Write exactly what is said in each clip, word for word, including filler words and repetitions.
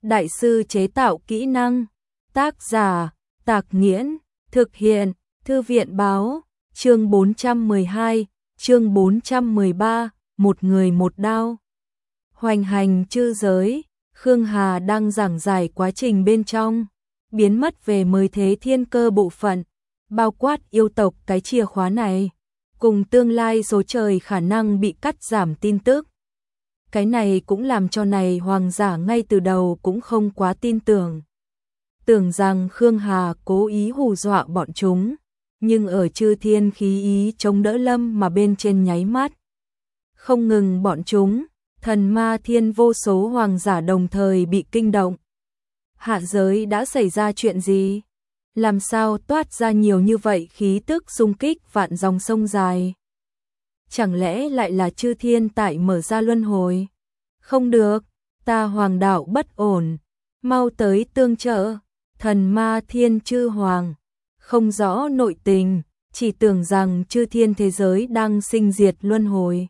đại sư chế tạo kỹ năng. Tác giả, Tạc Nghiễn, thực hiện, Thư viện báo, chương bốn trăm mười hai, chương bốn trăm mười ba, một người một đao. Hoành hành chư giới, Khương Hà đang giảng giải quá trình bên trong, biến mất về mới thế thiên cơ bộ phận, bao quát yêu tộc cái chìa khóa này, cùng tương lai số trời khả năng bị cắt giảm tin tức. Cái này cũng làm cho này hoàng giả ngay từ đầu cũng không quá tin tưởng. Tưởng rằng Khương Hà cố ý hù dọa bọn chúng, nhưng ở chư thiên khí ý chống đỡ lâm mà bên trên nháy mắt. Không ngừng bọn chúng, thần ma thiên vô số hoàng giả đồng thời bị kinh động. Hạ giới đã xảy ra chuyện gì? Làm sao toát ra nhiều như vậy khí tức xung kích vạn dòng sông dài? Chẳng lẽ lại là chư thiên tại mở ra luân hồi? Không được, ta hoàng đạo bất ổn, mau tới tương trợ. Thần ma thiên chư hoàng, không rõ nội tình, chỉ tưởng rằng chư thiên thế giới đang sinh diệt luân hồi.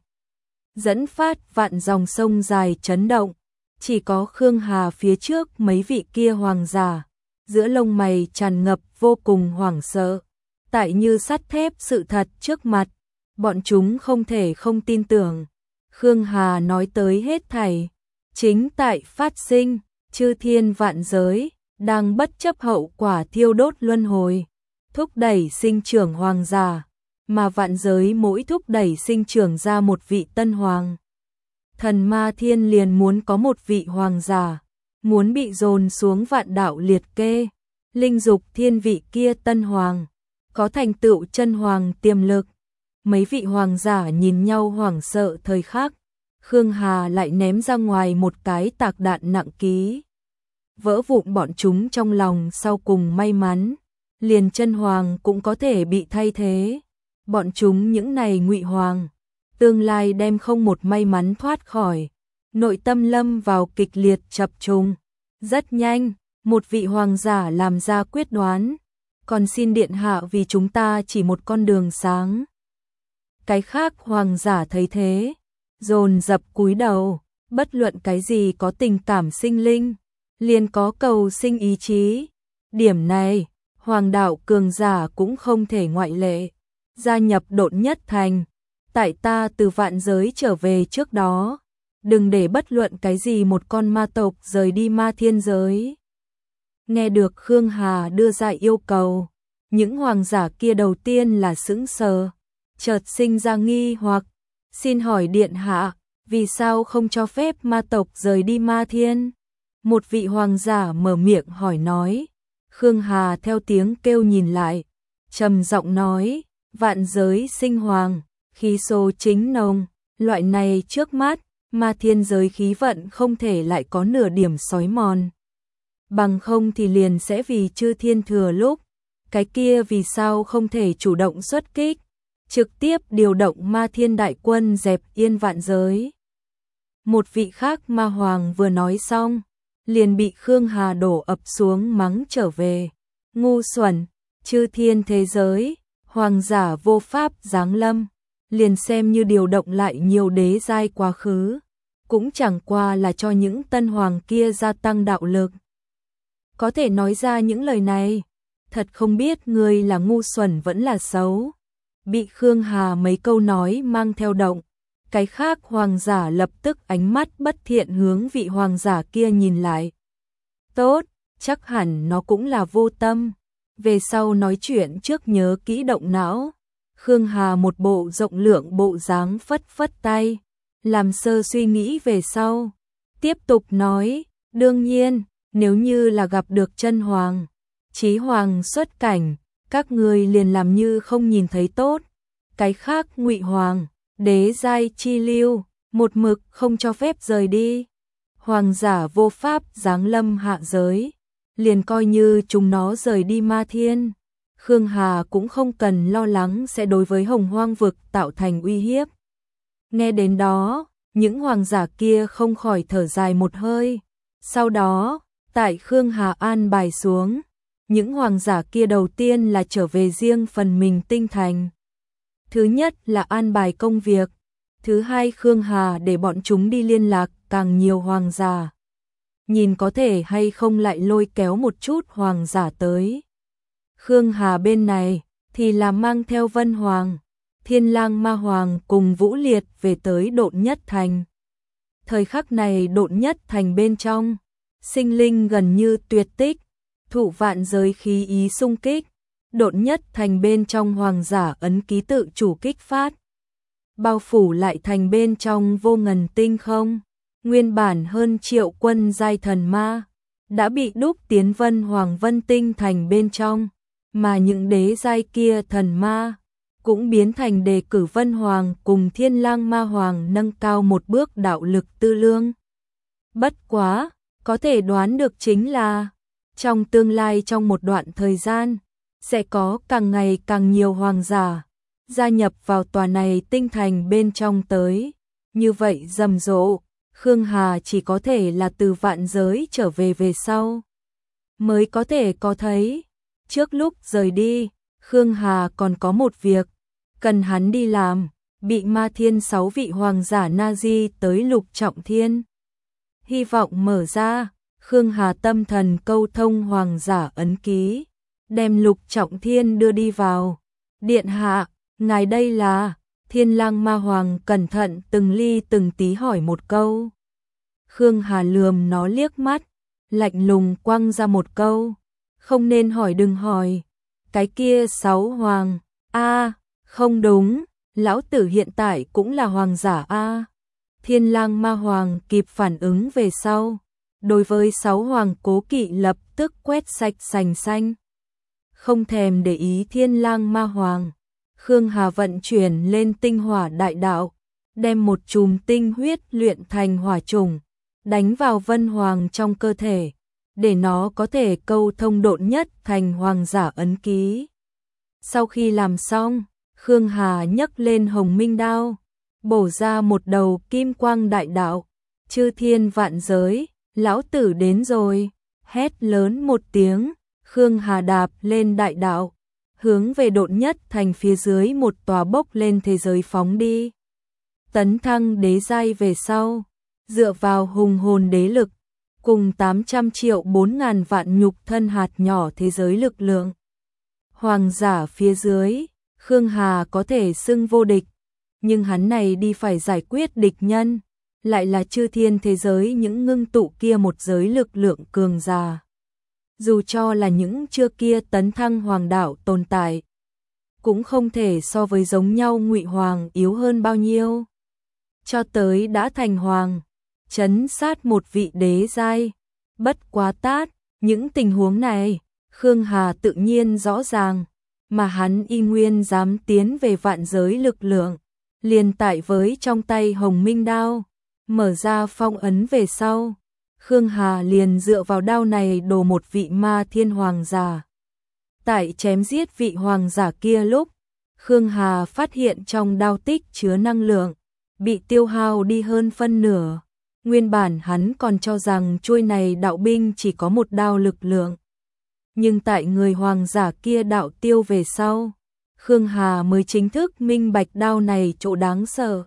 Dẫn phát vạn dòng sông dài chấn động, chỉ có Khương Hà phía trước mấy vị kia hoàng giả, giữa lông mày tràn ngập vô cùng hoảng sợ. Tại như sắt thép sự thật trước mặt, bọn chúng không thể không tin tưởng. Khương Hà nói tới hết thảy, chính tại phát sinh, chư thiên vạn giới đang bất chấp hậu quả thiêu đốt luân hồi, thúc đẩy sinh trưởng hoàng giả, mà vạn giới mỗi thúc đẩy sinh trưởng ra một vị tân hoàng. Thần ma thiên liền muốn có một vị hoàng giả, muốn bị dồn xuống vạn đạo liệt kê, linh dục thiên vị kia tân hoàng, có thành tựu chân hoàng tiềm lực. Mấy vị hoàng giả nhìn nhau hoảng sợ thời khắc, Khương Hà lại ném ra ngoài một cái tạc đạn nặng ký. Vỡ vụn bọn chúng trong lòng sau cùng may mắn, liền chân hoàng cũng có thể bị thay thế. Bọn chúng những này ngụy hoàng, tương lai đem không một may mắn thoát khỏi, nội tâm lâm vào kịch liệt chập trùng. Rất nhanh, một vị hoàng giả làm ra quyết đoán, còn xin điện hạ vì chúng ta chỉ một con đường sáng. Cái khác hoàng giả thấy thế, dồn dập cúi đầu, bất luận cái gì có tình cảm sinh linh, liền có cầu sinh ý chí. Điểm này, hoàng đạo cường giả cũng không thể ngoại lệ. Gia nhập Độn Nhất Thành, tại ta từ vạn giới trở về trước đó, đừng để bất luận cái gì một con ma tộc rời đi ma thiên giới. Nghe được Khương Hà đưa ra yêu cầu, những hoàng giả kia đầu tiên là sững sờ, chợt sinh ra nghi hoặc, xin hỏi điện hạ, vì sao không cho phép ma tộc rời đi ma thiên? Một vị hoàng giả mở miệng hỏi nói. Khương Hà theo tiếng kêu nhìn lại, trầm giọng nói, vạn giới sinh hoàng, khí số chính nồng, loại này trước mắt, ma thiên giới khí vận không thể lại có nửa điểm xói mòn. Bằng không thì liền sẽ vì chư thiên thừa lúc, cái kia vì sao không thể chủ động xuất kích, trực tiếp điều động ma thiên đại quân dẹp yên vạn giới. Một vị khác ma hoàng vừa nói xong, liền bị Khương Hà đổ ập xuống mắng trở về. Ngu xuẩn, chư thiên thế giới, hoàng giả vô pháp giáng lâm, liền xem như điều động lại nhiều đế giai quá khứ, cũng chẳng qua là cho những tân hoàng kia gia tăng đạo lực. Có thể nói ra những lời này, thật không biết người là ngu xuẩn vẫn là xấu. Bị Khương Hà mấy câu nói mang theo động, cái khác hoàng giả lập tức ánh mắt bất thiện hướng vị hoàng giả kia nhìn lại. Tốt, chắc hẳn nó cũng là vô tâm. Về sau nói chuyện trước nhớ kỹ động não. Khương Hà một bộ rộng lượng bộ dáng phất phất tay, làm sơ suy nghĩ về sau. Tiếp tục nói, đương nhiên, nếu như là gặp được chân hoàng, chí hoàng xuất cảnh, các người liền làm như không nhìn thấy tốt. Cái khác ngụy hoàng, đế giai chi lưu, một mực không cho phép rời đi. Hoàng giả vô pháp giáng lâm hạ giới, liền coi như chúng nó rời đi ma thiên. Khương Hà cũng không cần lo lắng sẽ đối với hồng hoang vực tạo thành uy hiếp. Nghe đến đó, những hoàng giả kia không khỏi thở dài một hơi. Sau đó, tại Khương Hà an bài xuống, những hoàng giả kia đầu tiên là trở về riêng phần mình tinh thành. Thứ nhất là an bài công việc, thứ hai Khương Hà để bọn chúng đi liên lạc càng nhiều hoàng giả. nhìn có thể hay không lại lôi kéo một chút hoàng giả tới. Khương Hà bên này thì là mang theo Vân Hoàng, Thiên Lang Ma Hoàng cùng Vũ Liệt về tới Độn Nhất Thành. Thời khắc này Độn Nhất Thành bên trong, sinh linh gần như tuyệt tích, thụ vạn giới khí ý xung kích, Độn Nhất Thành bên trong hoàng giả ấn ký tự chủ kích phát, bao phủ lại thành bên trong vô ngần tinh không, nguyên bản hơn triệu quân giai thần ma đã bị đúc tiến Vân Hoàng Vân Tinh Thành bên trong, mà những đế giai kia thần ma cũng biến thành đề cử Vân Hoàng cùng Thiên Lang Ma Hoàng nâng cao một bước đạo lực tư lương. Bất quá, có thể đoán được chính là trong tương lai trong một đoạn thời gian sẽ có càng ngày càng nhiều hoàng giả gia nhập vào tòa này tinh thành bên trong tới. Như vậy rầm rộ, Khương Hà chỉ có thể là từ vạn giới trở về về sau mới có thể có thấy. Trước lúc rời đi, Khương Hà còn có một việc cần hắn đi làm, bị Ma Thiên sáu vị hoàng giả Nazi tới Lục Trọng Thiên. Hy vọng mở ra, Khương Hà tâm thần câu thông hoàng giả ấn ký, đem Lục Trọng Thiên đưa đi vào. Điện hạ, ngài đây là? Thiên Lang Ma Hoàng cẩn thận từng ly từng tí hỏi một câu. Khương Hà lườm nó liếc mắt, lạnh lùng quăng ra một câu, không nên hỏi đừng hỏi. Cái kia sáu hoàng, a, không đúng, lão tử hiện tại cũng là hoàng giả a. Thiên Lang Ma Hoàng kịp phản ứng về sau, đối với sáu hoàng cố kỵ lập tức quét sạch sành xanh. Không thèm để ý Thiên Lang Ma Hoàng, Khương Hà vận chuyển lên tinh hỏa đại đạo, đem một chùm tinh huyết luyện thành hỏa trùng, đánh vào Vân Hoàng trong cơ thể, để nó có thể câu thông Độn Nhất Thành hoàng giả ấn ký. Sau khi làm xong, Khương Hà nhấc lên Hồng Minh đao, bổ ra một đầu kim quang đại đạo. Chư thiên vạn giới, lão tử đến rồi, hét lớn một tiếng, Khương Hà đạp lên đại đạo, hướng về Độn Nhất Thành phía dưới một tòa bốc lên thế giới phóng đi. Tấn thăng đế giai về sau, dựa vào hùng hồn đế lực, cùng tám trăm triệu bốn ngàn vạn nhục thân hạt nhỏ thế giới lực lượng. Hoàng giả phía dưới, Khương Hà có thể xưng vô địch, nhưng hắn này đi phải giải quyết địch nhân, lại là chư thiên thế giới những ngưng tụ kia một giới lực lượng cường giả. Dù cho là những chưa kia tấn thăng hoàng đạo tồn tại, cũng không thể so với giống nhau Ngụy Hoàng yếu hơn bao nhiêu. Cho tới đã thành hoàng, trấn sát một vị đế giai, bất quá tát, những tình huống này, Khương Hà tự nhiên rõ ràng, mà hắn y nguyên dám tiến về vạn giới lực lượng, liền tại với trong tay Hồng Minh đao, mở ra phong ấn về sau. Khương Hà liền dựa vào đao này đổ một vị Ma Thiên hoàng giả. Tại chém giết vị hoàng giả kia lúc, Khương Hà phát hiện trong đao tích chứa năng lượng, bị tiêu hao đi hơn phân nửa. Nguyên bản hắn còn cho rằng chuôi này đạo binh chỉ có một đao lực lượng. Nhưng tại người hoàng giả kia đạo tiêu về sau, Khương Hà mới chính thức minh bạch đao này chỗ đáng sợ.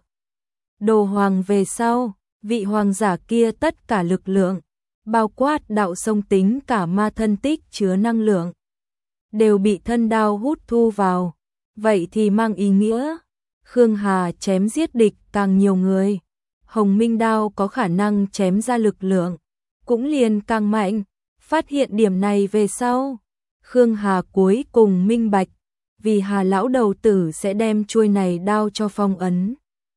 Đồ hoàng về sau, vị hoàng giả kia tất cả lực lượng, bao quát đạo sông tính cả ma thân tích chứa năng lượng, đều bị thân đao hút thu vào. Vậy thì mang ý nghĩa, Khương Hà chém giết địch càng nhiều người, Hồng Minh đao có khả năng chém ra lực lượng, cũng liền càng mạnh. Phát hiện điểm này về sau, Khương Hà cuối cùng minh bạch, vì Hà lão đầu tử sẽ đem chuôi này đao cho phong ấn.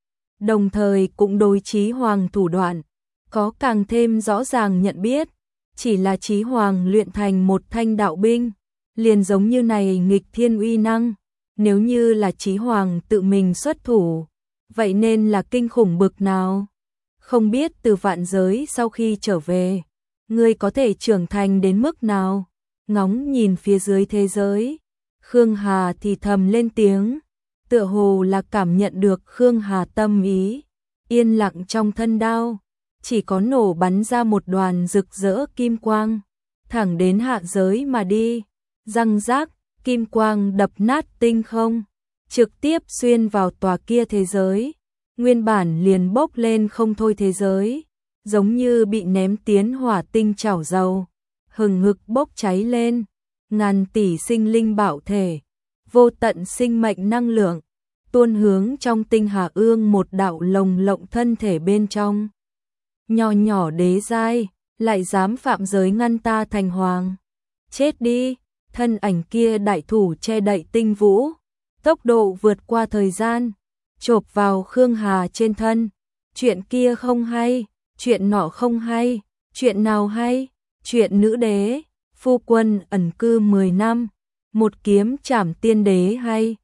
Đồng thời cũng đối Chí Hoàng thủ đoạn, có càng thêm rõ ràng nhận biết, chỉ là Chí Hoàng luyện thành một thanh đạo binh, liền giống như này nghịch thiên uy năng, nếu như là Chí Hoàng tự mình xuất thủ, vậy nên là kinh khủng bực nào. Không biết từ vạn giới sau khi trở về, ngươi có thể trưởng thành đến mức nào? Ngóng nhìn phía dưới thế giới, Khương Hà thì thầm lên tiếng, tựa hồ là cảm nhận được Khương Hà tâm ý, yên lặng trong thân đao, chỉ có nổ bắn ra một đoàn rực rỡ kim quang, thẳng đến hạ giới mà đi, răng rác, kim quang đập nát tinh không, trực tiếp xuyên vào tòa kia thế giới, nguyên bản liền bốc lên không thôi thế giới, giống như bị ném tiến hỏa tinh chảo dầu, hừng hực bốc cháy lên, ngàn tỷ sinh linh bảo thể, vô tận sinh mệnh năng lượng, tuôn hướng trong tinh hà ương một đạo lồng lộng thân thể bên trong. Nhỏ nhỏ đế giai, lại dám phạm giới ngăn ta thành hoàng. Chết đi, thân ảnh kia đại thủ che đậy tinh vũ, tốc độ vượt qua thời gian, chộp vào Khương Hà trên thân. Chuyện kia không hay, chuyện nọ không hay, chuyện nào hay, chuyện nữ đế, phu quân ẩn cư mười năm, một kiếm trảm tiên đế hay.